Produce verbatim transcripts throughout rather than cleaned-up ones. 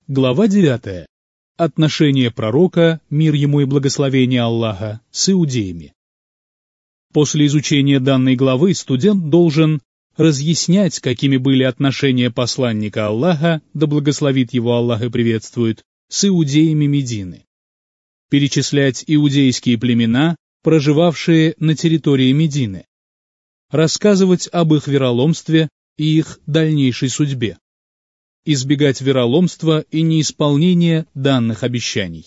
Глава девятая. Отношение пророка, мир ему и благословение Аллаха, с иудеями. После изучения данной главы студент должен разъяснять, какими были отношения посланника Аллаха, да благословит его Аллах и приветствует, с иудеями Медины. Перечислять иудейские племена, проживавшие на территории Медины. Рассказывать об их вероломстве и их дальнейшей судьбе. Избегать вероломства и неисполнения данных обещаний.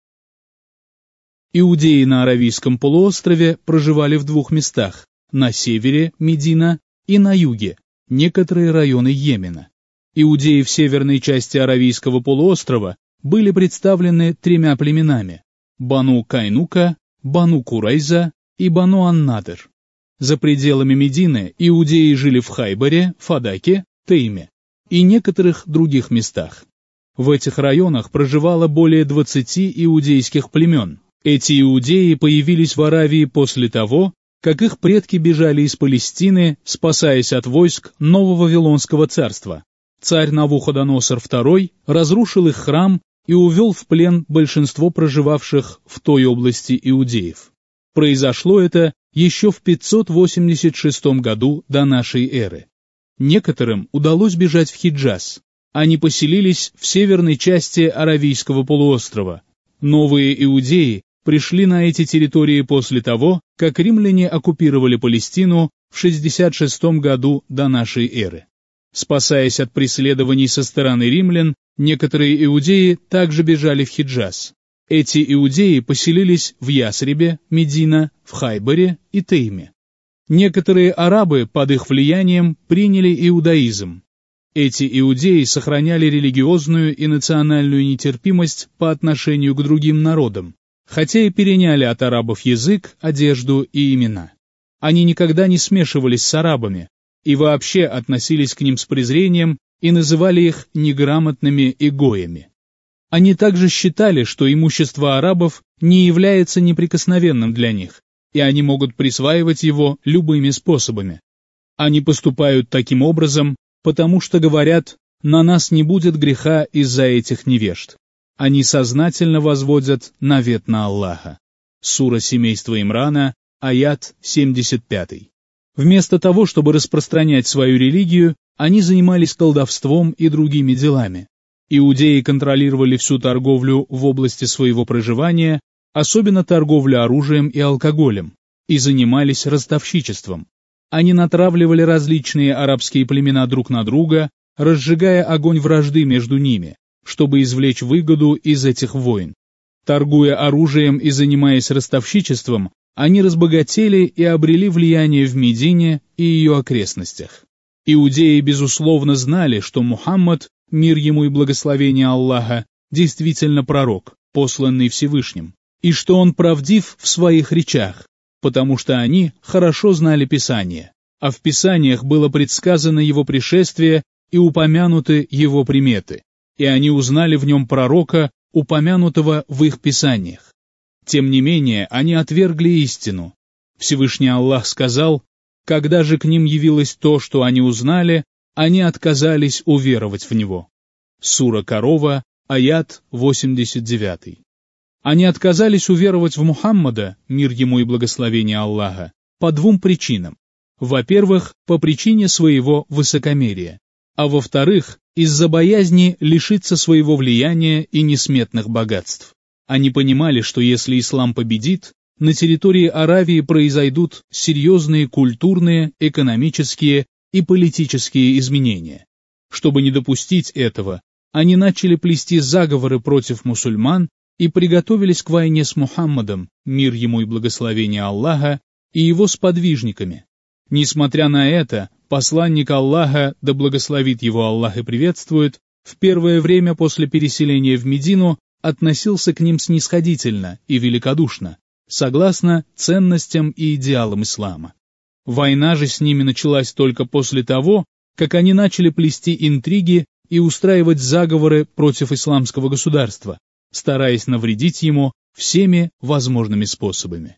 Иудеи на Аравийском полуострове проживали в двух местах – на севере – Медина и на юге – некоторые районы Йемена. Иудеи в северной части Аравийского полуострова были представлены тремя племенами – Бану Кайнука, Бану Курайза и Бану Ан-Надр. За пределами Медины иудеи жили в Хайбаре, Фадаке, Тейме и некоторых других местах. В этих районах проживало более двадцати иудейских племен. Эти иудеи появились в Аравии после того, как их предки бежали из Палестины, спасаясь от войск нового Вавилонского царства. Царь Навуходоносор второй разрушил их храм и увел в плен большинство проживавших в той области иудеев. Произошло это еще в пятьсот восемьдесят шестом году до нашей эры. Некоторым удалось бежать в Хиджаз. Они поселились в северной части Аравийского полуострова. Новые иудеи пришли на эти территории после того, как римляне оккупировали Палестину в шестьдесят шестом году до нашей эры. Спасаясь от преследований со стороны римлян, некоторые иудеи также бежали в Хиджаз. Эти иудеи поселились в Ясребе, Медина, в Хайбаре и Тейме. Некоторые арабы под их влиянием приняли иудаизм. Эти иудеи сохраняли религиозную и национальную нетерпимость по отношению к другим народам, хотя и переняли от арабов язык, одежду и имена. Они никогда не смешивались с арабами и вообще относились к ним с презрением и называли их неграмотными и гоями. Они также считали, что имущество арабов не является неприкосновенным для них, и они могут присваивать его любыми способами. Они поступают таким образом, потому что говорят: «На нас не будет греха из-за этих невежд». Они сознательно возводят навет на Аллаха. Сура семейства Имрана, аят семьдесят пять. Вместо того, чтобы распространять свою религию, они занимались колдовством и другими делами. Иудеи контролировали всю торговлю в области своего проживания, особенно торговлю оружием и алкоголем, и занимались ростовщичеством. Они натравливали различные арабские племена друг на друга, разжигая огонь вражды между ними, чтобы извлечь выгоду из этих войн. Торгуя оружием и занимаясь ростовщичеством, они разбогатели и обрели влияние в Медине и ее окрестностях. Иудеи, безусловно, знали, что Мухаммад, мир ему и благословение Аллаха, действительно пророк, посланный Всевышним, и что он правдив в своих речах, потому что они хорошо знали Писание, а в Писаниях было предсказано его пришествие и упомянуты его приметы, и они узнали в нем пророка, упомянутого в их Писаниях. Тем не менее, они отвергли истину. Всевышний Аллах сказал: «Когда же к ним явилось то, что они узнали, они отказались уверовать в него». Сура Корова, аят восемьдесят девять. Они отказались уверовать в Мухаммада, мир ему и благословение Аллаха, по двум причинам. Во-первых, по причине своего высокомерия, а во-вторых, из-за боязни лишиться своего влияния и несметных богатств. Они понимали, что если ислам победит, на территории Аравии произойдут серьезные культурные, экономические и политические изменения. Чтобы не допустить этого, они начали плести заговоры против мусульман и приготовились к войне с Мухаммадом, мир ему и благословение Аллаха, и его сподвижниками. Несмотря на это, посланник Аллаха, да благословит его Аллах и приветствует, в первое время после переселения в Медину относился к ним снисходительно и великодушно, согласно ценностям и идеалам ислама. Война же с ними началась только после того, как они начали плести интриги и устраивать заговоры против исламского государства, стараясь навредить ему всеми возможными способами.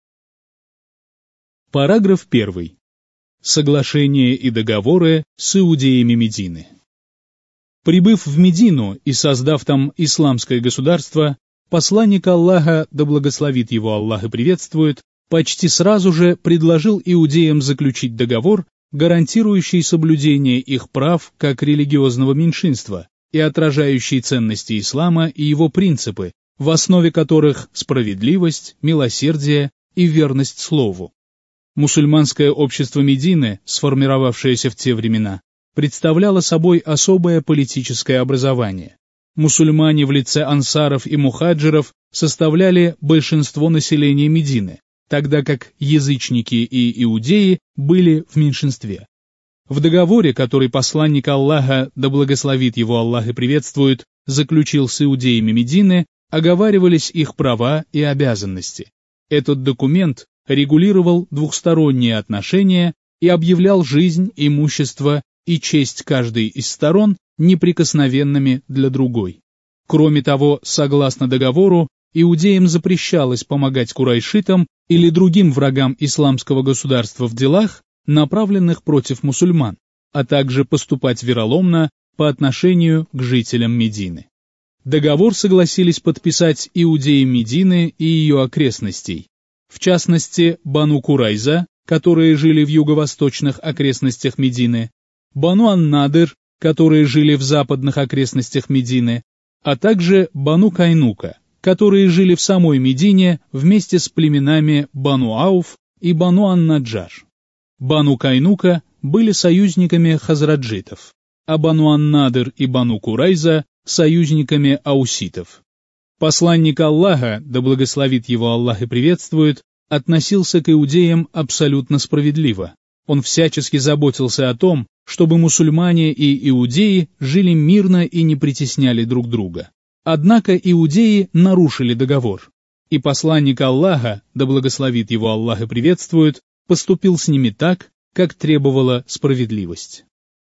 Параграф первый. Соглашения и договоры с иудеями Медины. Прибыв в Медину и создав там исламское государство, посланник Аллаха, да благословит его Аллах и приветствует, почти сразу же предложил иудеям заключить договор, гарантирующий соблюдение их прав как религиозного меньшинства и отражающий ценности ислама и его принципы, в основе которых справедливость, милосердие и верность слову. Мусульманское общество Медины, сформировавшееся в те времена, представляло собой особое политическое образование. Мусульмане в лице ансаров и мухаджиров составляли большинство населения Медины, тогда как язычники и иудеи были в меньшинстве. В договоре, который посланник Аллаха, да благословит его Аллах и приветствует, заключил с иудеями Медины, оговаривались их права и обязанности. Этот документ регулировал двухсторонние отношения и объявлял жизнь, имущество и честь каждой из сторон неприкосновенными для другой. Кроме того, согласно договору, иудеям запрещалось помогать курайшитам или другим врагам исламского государства в делах, направленных против мусульман, а также поступать вероломно по отношению к жителям Медины. Договор согласились подписать иудеи Медины и ее окрестностей, в частности, Бану Курайза, которые жили в юго-восточных окрестностях Медины, Бану ан-Надыр, которые жили в западных окрестностях Медины, а также Бану Кайнука, которые жили в самой Медине вместе с племенами Бану Ауф и Бану ан-Наджар. Бану Кайнука были союзниками хазраджитов, а Бану ан-Надыр и Бану Курайза – союзниками ауситов. Посланник Аллаха, да благословит его Аллах и приветствует, относился к иудеям абсолютно справедливо. Он всячески заботился о том, чтобы мусульмане и иудеи жили мирно и не притесняли друг друга. Однако иудеи нарушили договор, и посланник Аллаха, да благословит его Аллах и приветствует, поступил с ними так, как требовала справедливость.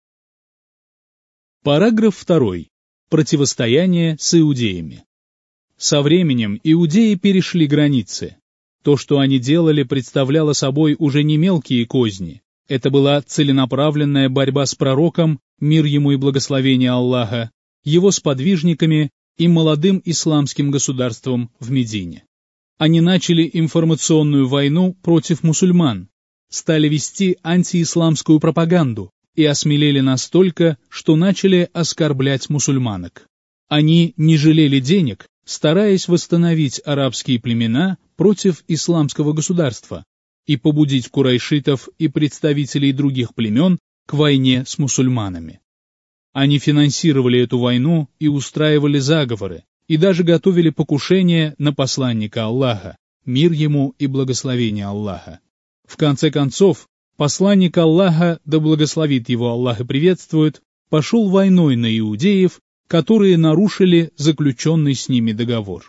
Параграф второй. Противостояние с иудеями. Со временем иудеи перешли границы. То, что они делали, представляло собой уже не мелкие козни. Это была целенаправленная борьба с пророком, мир ему и благословение Аллаха, его сподвижниками и молодым исламским государством в Медине. Они начали информационную войну против мусульман, стали вести антиисламскую пропаганду и осмелели настолько, что начали оскорблять мусульманок. Они не жалели денег, стараясь восстановить арабские племена против исламского государства и побудить курайшитов и представителей других племен к войне с мусульманами. Они финансировали эту войну и устраивали заговоры, и даже готовили покушение на посланника Аллаха, мир ему и благословение Аллаха. В конце концов, посланник Аллаха, да благословит его Аллах и приветствует, пошел войной на иудеев, которые нарушили заключенный с ними договор.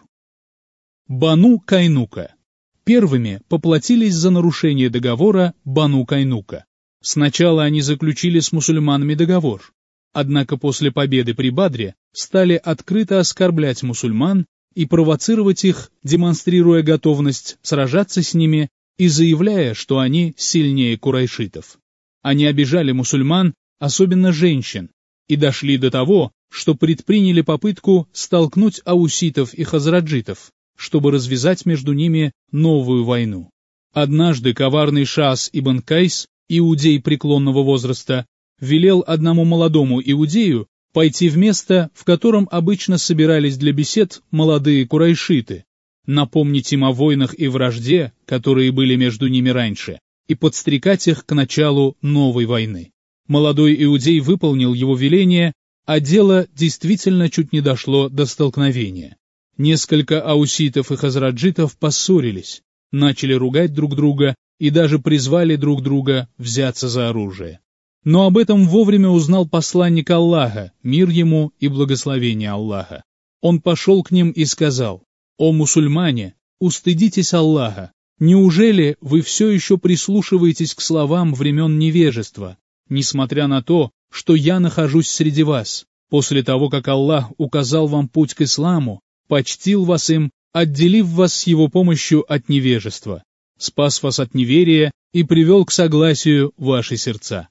Бану Кайнука. Первыми поплатились за нарушение договора Бану Кайнука. Сначала они заключили с мусульманами договор, однако после победы при Бадре стали открыто оскорблять мусульман и провоцировать их, демонстрируя готовность сражаться с ними и заявляя, что они сильнее курайшитов. Они обижали мусульман, особенно женщин, и дошли до того, что предприняли попытку столкнуть ауситов и хазраджитов, чтобы развязать между ними новую войну. Однажды коварный Шаас ибн Кайс, иудей преклонного возраста, велел одному молодому иудею пойти в место, в котором обычно собирались для бесед молодые курайшиты, напомнить им о войнах и вражде, которые были между ними раньше, и подстрекать их к началу новой войны. Молодой иудей выполнил его веление, а дело действительно чуть не дошло до столкновения. Несколько ауситов и хазраджитов поссорились, начали ругать друг друга и даже призвали друг друга взяться за оружие. Но об этом вовремя узнал посланник Аллаха, мир ему и благословение Аллаха. Он пошел к ним и сказал: «О мусульмане, устыдитесь Аллаха! Неужели вы все еще прислушиваетесь к словам времен невежества, несмотря на то, что я нахожусь среди вас, после того, как Аллах указал вам путь к исламу, почтил вас им, отделив вас с его помощью от невежества, спас вас от неверия и привел к согласию ваши сердца?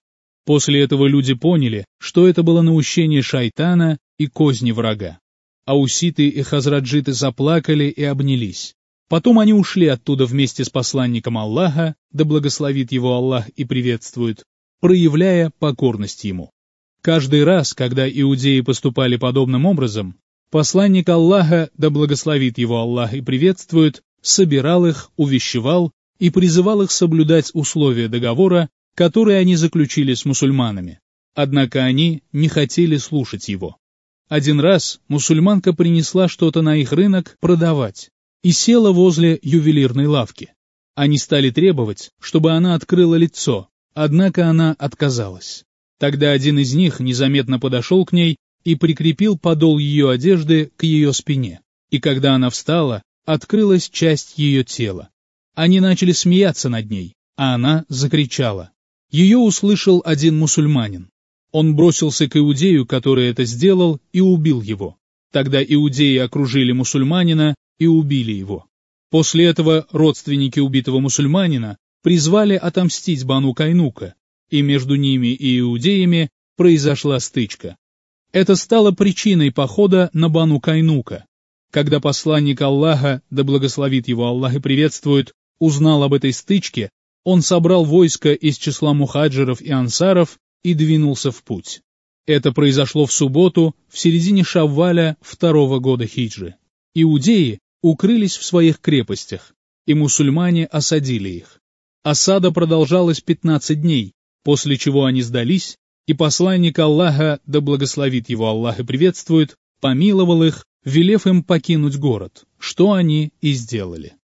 После этого люди поняли, что это было наущение шайтана и козни врага. Ауситы и хазраджиты заплакали и обнялись. Потом они ушли оттуда вместе с посланником Аллаха, да благословит его Аллах и приветствует, проявляя покорность ему. Каждый раз, когда иудеи поступали подобным образом, посланник Аллаха, да благословит его Аллах и приветствует, собирал их, увещевал и призывал их соблюдать условия договора, которые они заключили с мусульманами. Однако они не хотели слушать его. Один раз мусульманка принесла что-то на их рынок продавать и села возле ювелирной лавки. Они стали требовать, чтобы она открыла лицо, однако она отказалась. Тогда один из них незаметно подошел к ней и прикрепил подол ее одежды к ее спине, и когда она встала, открылась часть ее тела. Они начали смеяться над ней, а она закричала. Ее услышал один мусульманин. Он бросился к иудею, который это сделал, и убил его. Тогда иудеи окружили мусульманина и убили его. После этого родственники убитого мусульманина призвали отомстить Бану Кайнука, и между ними и иудеями произошла стычка. Это стало причиной похода на Бану Кайнука. Когда посланник Аллаха, да благословит его Аллах и приветствует, узнал об этой стычке, он собрал войско из числа мухаджиров и ансаров и двинулся в путь. Это произошло в субботу, в середине Шавваля второго года хиджры. Иудеи укрылись в своих крепостях, и мусульмане осадили их. Осада продолжалась пятнадцать дней, после чего они сдались, и посланник Аллаха, да благословит его Аллах и приветствует, помиловал их, велев им покинуть город, что они и сделали.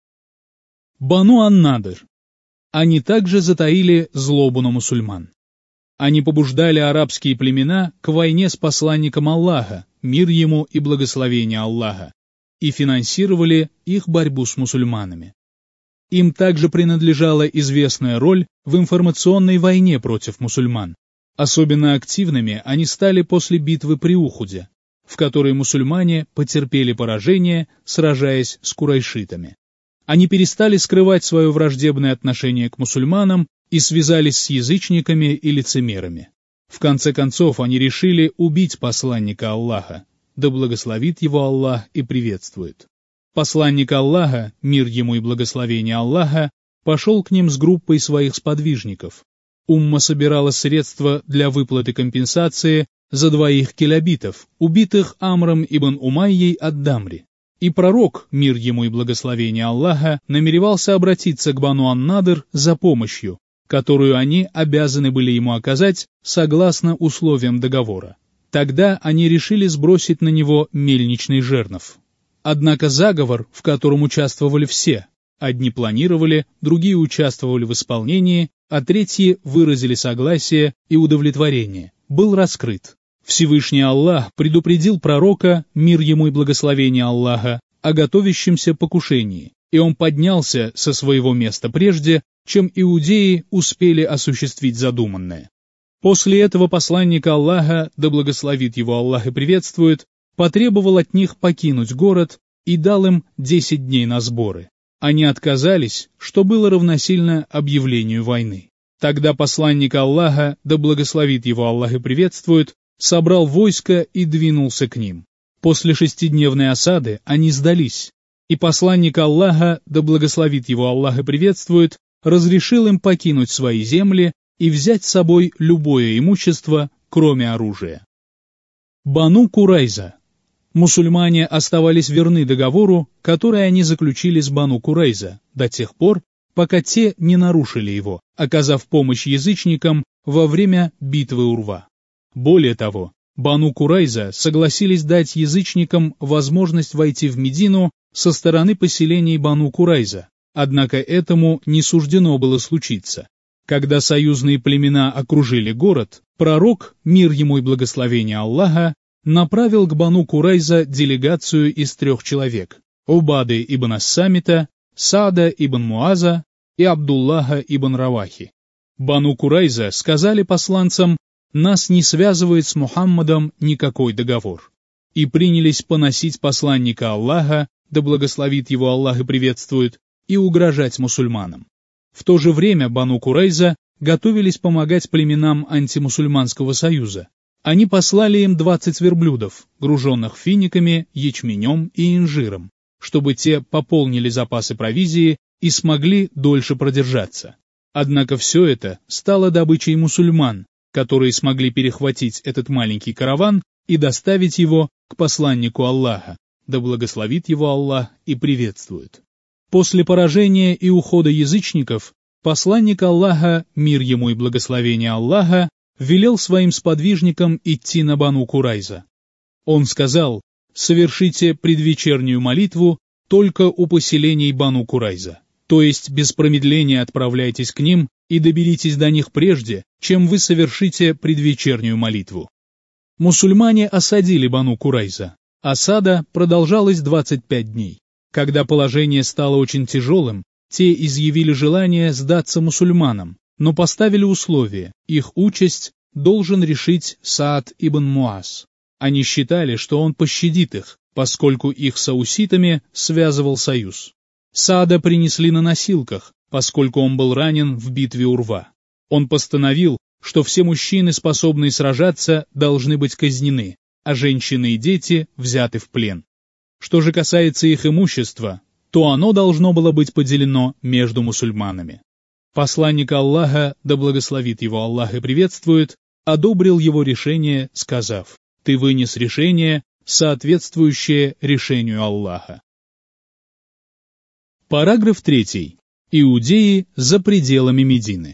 Бану ан-Надр. Они также затаили злобу на мусульман. Они побуждали арабские племена к войне с посланником Аллаха, мир ему и благословение Аллаха, и финансировали их борьбу с мусульманами. Им также принадлежала известная роль в информационной войне против мусульман. Особенно активными они стали после битвы при Ухуде, в которой мусульмане потерпели поражение, сражаясь с курайшитами. Они перестали скрывать свое враждебное отношение к мусульманам и связались с язычниками и лицемерами. В конце концов они решили убить посланника Аллаха, да благословит его Аллах и приветствует. Посланник Аллаха, мир ему и благословение Аллаха, пошел к ним с группой своих сподвижников. Умма собирала средства для выплаты компенсации за двоих келябитов, убитых Амром ибн Умайей от Дамри. И пророк, мир ему и благословение Аллаха, намеревался обратиться к Бану ан-Надр за помощью, которую они обязаны были ему оказать согласно условиям договора. Тогда они решили сбросить на него мельничный жернов. Однако заговор, в котором участвовали все, одни планировали, другие участвовали в исполнении, а третьи выразили согласие и удовлетворение, был раскрыт. Всевышний Аллах предупредил пророка, мир ему и благословение Аллаха, о готовящемся покушении, и он поднялся со своего места прежде, чем иудеи успели осуществить задуманное. После этого посланник Аллаха, да благословит его Аллах и приветствует, потребовал от них покинуть город и дал им десять дней на сборы. Они отказались, что было равносильно объявлению войны. Тогда посланник Аллаха, да благословит его Аллах и приветствует, собрал войско и двинулся к ним. После шестидневной осады они сдались, и посланник Аллаха, да благословит его Аллах и приветствует, разрешил им покинуть свои земли и взять с собой любое имущество, кроме оружия. Бану Курайза. Мусульмане оставались верны договору, который они заключили с Бану Курайза, до тех пор, пока те не нарушили его, оказав помощь язычникам во время битвы Урва. Более того, Бану Курайза согласились дать язычникам возможность войти в Медину со стороны поселений Бану Курайза, однако этому не суждено было случиться. Когда союзные племена окружили город, пророк, мир ему и благословение Аллаха, направил к Бану Курайза делегацию из трех человек – Убады ибн Ас-Самита, Саада ибн Муаза и Абдуллаха ибн Равахи. Бану Курайза сказали посланцам: «Нас не связывает с Мухаммадом никакой договор», и принялись поносить посланника Аллаха, да благословит его Аллах и приветствует, и угрожать мусульманам. В то же время Бану Курайза готовились помогать племенам антимусульманского союза. Они послали им двадцать верблюдов, груженных финиками, ячменем и инжиром, чтобы те пополнили запасы провизии и смогли дольше продержаться. Однако все это стало добычей мусульман, которые смогли перехватить этот маленький караван и доставить его к посланнику Аллаха, да благословит его Аллах и приветствует. После поражения и ухода язычников, посланник Аллаха, мир ему и благословение Аллаха, велел своим сподвижникам идти на Бану Курайза. Он сказал: «Совершите предвечернюю молитву только у поселений Бану Курайза, то есть без промедления отправляйтесь к ним и доберитесь до них прежде, чем вы совершите предвечернюю молитву». Мусульмане осадили Бану Курайза. Осада продолжалась двадцать пять дней. Когда положение стало очень тяжелым, те изъявили желание сдаться мусульманам, но поставили условие: их участь должен решить Саад ибн Муаз. Они считали, что он пощадит их, поскольку их с ауситами связывал союз. Саада принесли на носилках, поскольку он был ранен в битве у рва. Он постановил, что все мужчины, способные сражаться, должны быть казнены, а женщины и дети взяты в плен. Что же касается их имущества, то оно должно было быть поделено между мусульманами. Посланник Аллаха, да благословит его Аллах и приветствует, одобрил его решение, сказав: «Ты вынес решение, соответствующее решению Аллаха». Параграф третий. Иудеи за пределами Медины.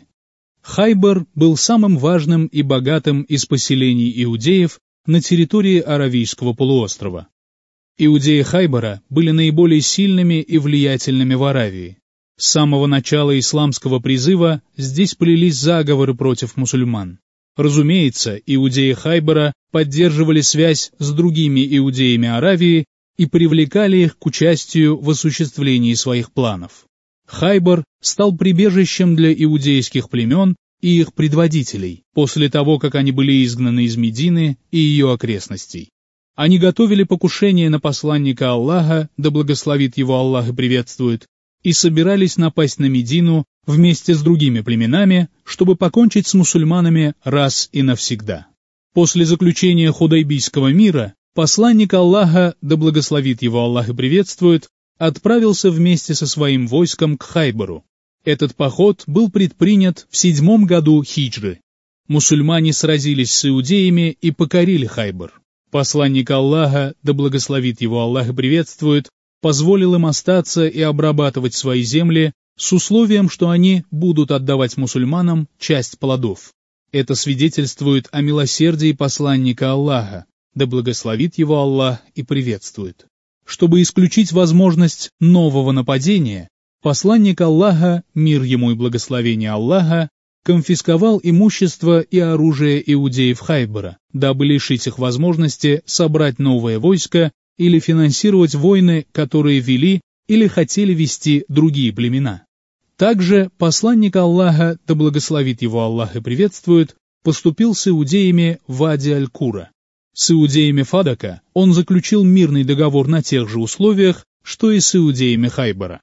Хайбар был самым важным и богатым из поселений иудеев на территории Аравийского полуострова. Иудеи Хайбара были наиболее сильными и влиятельными в Аравии. С самого начала исламского призыва здесь плелись заговоры против мусульман. Разумеется, иудеи Хайбара поддерживали связь с другими иудеями Аравии и привлекали их к участию в осуществлении своих планов. Хайбар стал прибежищем для иудейских племен и их предводителей, после того, как они были изгнаны из Медины и ее окрестностей. Они готовили покушение на посланника Аллаха, да благословит его Аллах и приветствует, и собирались напасть на Медину вместе с другими племенами, чтобы покончить с мусульманами раз и навсегда. После заключения Худайбийского мира посланник Аллаха, да благословит его Аллах и приветствует, отправился вместе со своим войском к Хайбару. Этот поход был предпринят в седьмом году хиджры. Мусульмане сразились с иудеями и покорили Хайбар. Посланник Аллаха, да благословит его Аллах и приветствует, позволил им остаться и обрабатывать свои земли с условием, что они будут отдавать мусульманам часть плодов. Это свидетельствует о милосердии посланника Аллаха, да благословит его Аллах и приветствует. Чтобы исключить возможность нового нападения, посланник Аллаха, мир ему и благословение Аллаха, конфисковал имущество и оружие иудеев Хайбара, дабы лишить их возможности собрать новое войско или финансировать войны, которые вели или хотели вести другие племена. Также посланник Аллаха, да благословит его Аллах и приветствует, поступил с иудеями в Вади-аль-Кура. С иудеями Фадака он заключил мирный договор на тех же условиях, что и с иудеями Хайбара.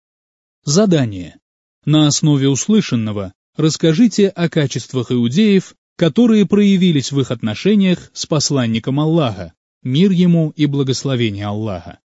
Задание. На основе услышанного расскажите о качествах иудеев, которые проявились в их отношениях с посланником Аллаха, мир ему и благословение Аллаха.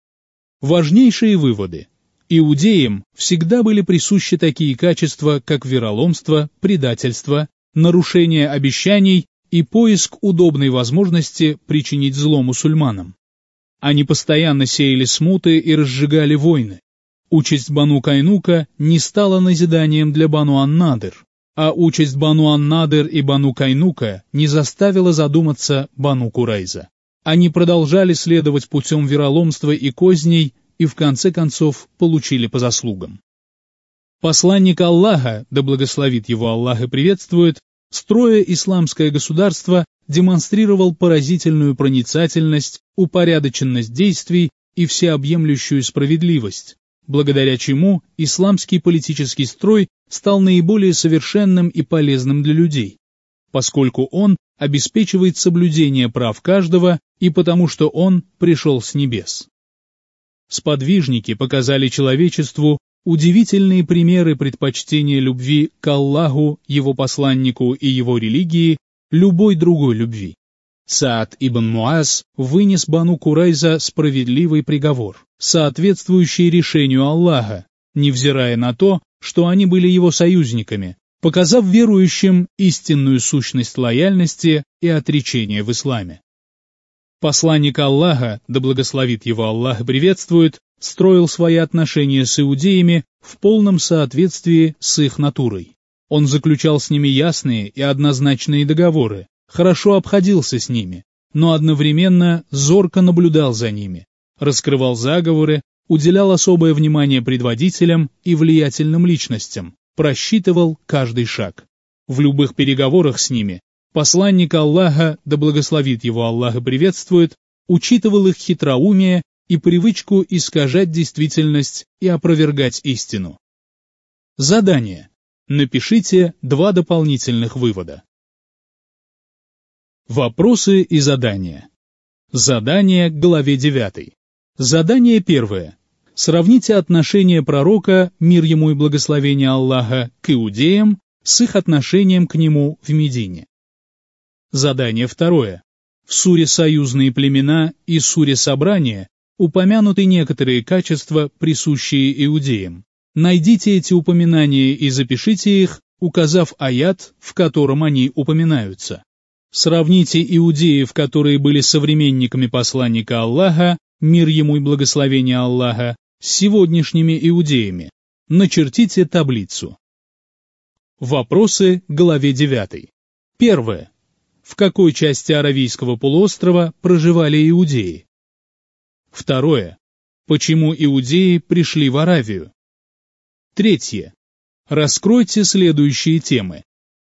Важнейшие выводы. Иудеям всегда были присущи такие качества, как вероломство, предательство, нарушение обещаний и поиск удобной возможности причинить зло мусульманам. Они постоянно сеяли смуты и разжигали войны. Участь Бану Кайнука не стала назиданием для Бану ан-Надр, а участь Бану ан-Надр и Бану Кайнука не заставила задуматься Бану Курайза. Они продолжали следовать путем вероломства и козней и в конце концов получили по заслугам. Посланник Аллаха, да благословит его Аллах и приветствует, строя исламское государство, демонстрировал поразительную проницательность, упорядоченность действий и всеобъемлющую справедливость, благодаря чему исламский политический строй стал наиболее совершенным и полезным для людей, поскольку он обеспечивает соблюдение прав каждого и потому что он пришел с небес. Сподвижники показали человечеству удивительные примеры предпочтения любви к Аллаху, его посланнику и его религии любой другой любви. Саад ибн Муаз вынес Бану Курайза справедливый приговор, соответствующий решению Аллаха, невзирая на то, что они были его союзниками, показав верующим истинную сущность лояльности и отречения в исламе. Посланник Аллаха, да благословит его Аллах и приветствует, строил свои отношения с иудеями в полном соответствии с их натурой. Он заключал с ними ясные и однозначные договоры, хорошо обходился с ними, но одновременно зорко наблюдал за ними, раскрывал заговоры, уделял особое внимание предводителям и влиятельным личностям, просчитывал каждый шаг. В любых переговорах с ними посланник Аллаха, да благословит его Аллах и приветствует, учитывал их хитроумие и привычку искажать действительность и опровергать истину. Задание. Напишите два дополнительных вывода. Вопросы и задания. Задание к главе девятой. Задание первое. Сравните отношение пророка, мир ему и благословение Аллаха, к иудеям с их отношением к нему в Медине. Задание второе. В суре «Союзные племена» и суре «Собрания» упомянуты некоторые качества, присущие иудеям. Найдите эти упоминания и запишите их, указав аят, в котором они упоминаются. Сравните иудеев, которые были современниками посланника Аллаха, мир ему и благословение Аллаха, с сегодняшними иудеями. Начертите таблицу. Вопросы к главе девятой. Первое. В какой части Аравийского полуострова проживали иудеи? Второе. Почему иудеи пришли в Аравию? Третье. Раскройте следующие темы.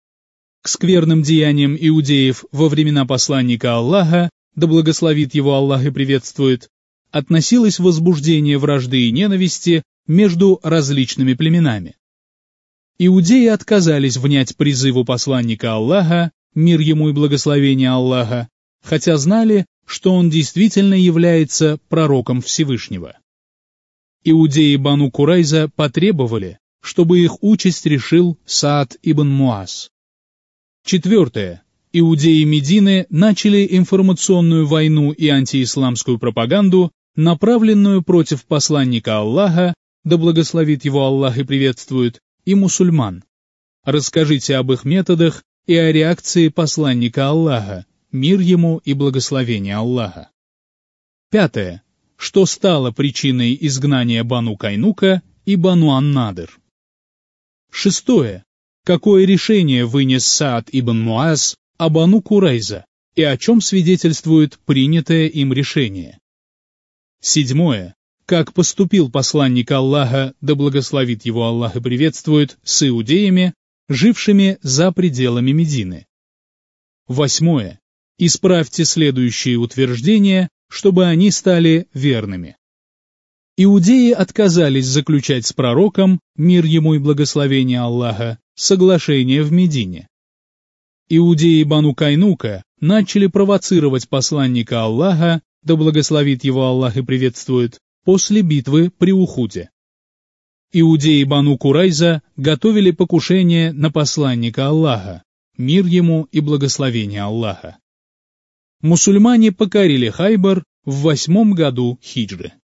К скверным деяниям иудеев во времена посланника Аллаха, да благословит его Аллах и приветствует, относилось возбуждение вражды и ненависти между различными племенами. Иудеи отказались внять призыву посланника Аллаха, мир ему и благословение Аллаха, хотя знали, что он действительно является пророком Всевышнего. Иудеи Бану Курайза потребовали, чтобы их участь решил Саад ибн Муаз. Четвертое. Иудеи Медины начали информационную войну и антиисламскую пропаганду, направленную против посланника Аллаха, да благословит его Аллах и приветствует, и мусульман. Расскажите об их методах и о реакции посланника Аллаха, мир ему и благословение Аллаха. Пятое. Что стало причиной изгнания Бану Кайнука и Бану Ан-Надр? Шестое. Какое решение вынес Саад ибн Муаз о Бану Курайза и о чем свидетельствует принятое им решение? Седьмое. Как поступил посланник Аллаха, да благословит его Аллах и приветствует, с иудеями, жившими за пределами Медины? Восьмое. Исправьте следующие утверждения, чтобы они стали верными. Иудеи отказались заключать с пророком, мир ему и благословение Аллаха, соглашение в Медине. Иудеи Бану Кайнука начали провоцировать посланника Аллаха, да благословит его Аллах и приветствует, после битвы при Ухуде. Иудеи Бану Курайза готовили покушение на посланника Аллаха, мир ему и благословение Аллаха. Мусульмане покорили Хайбар в восьмом году хиджры.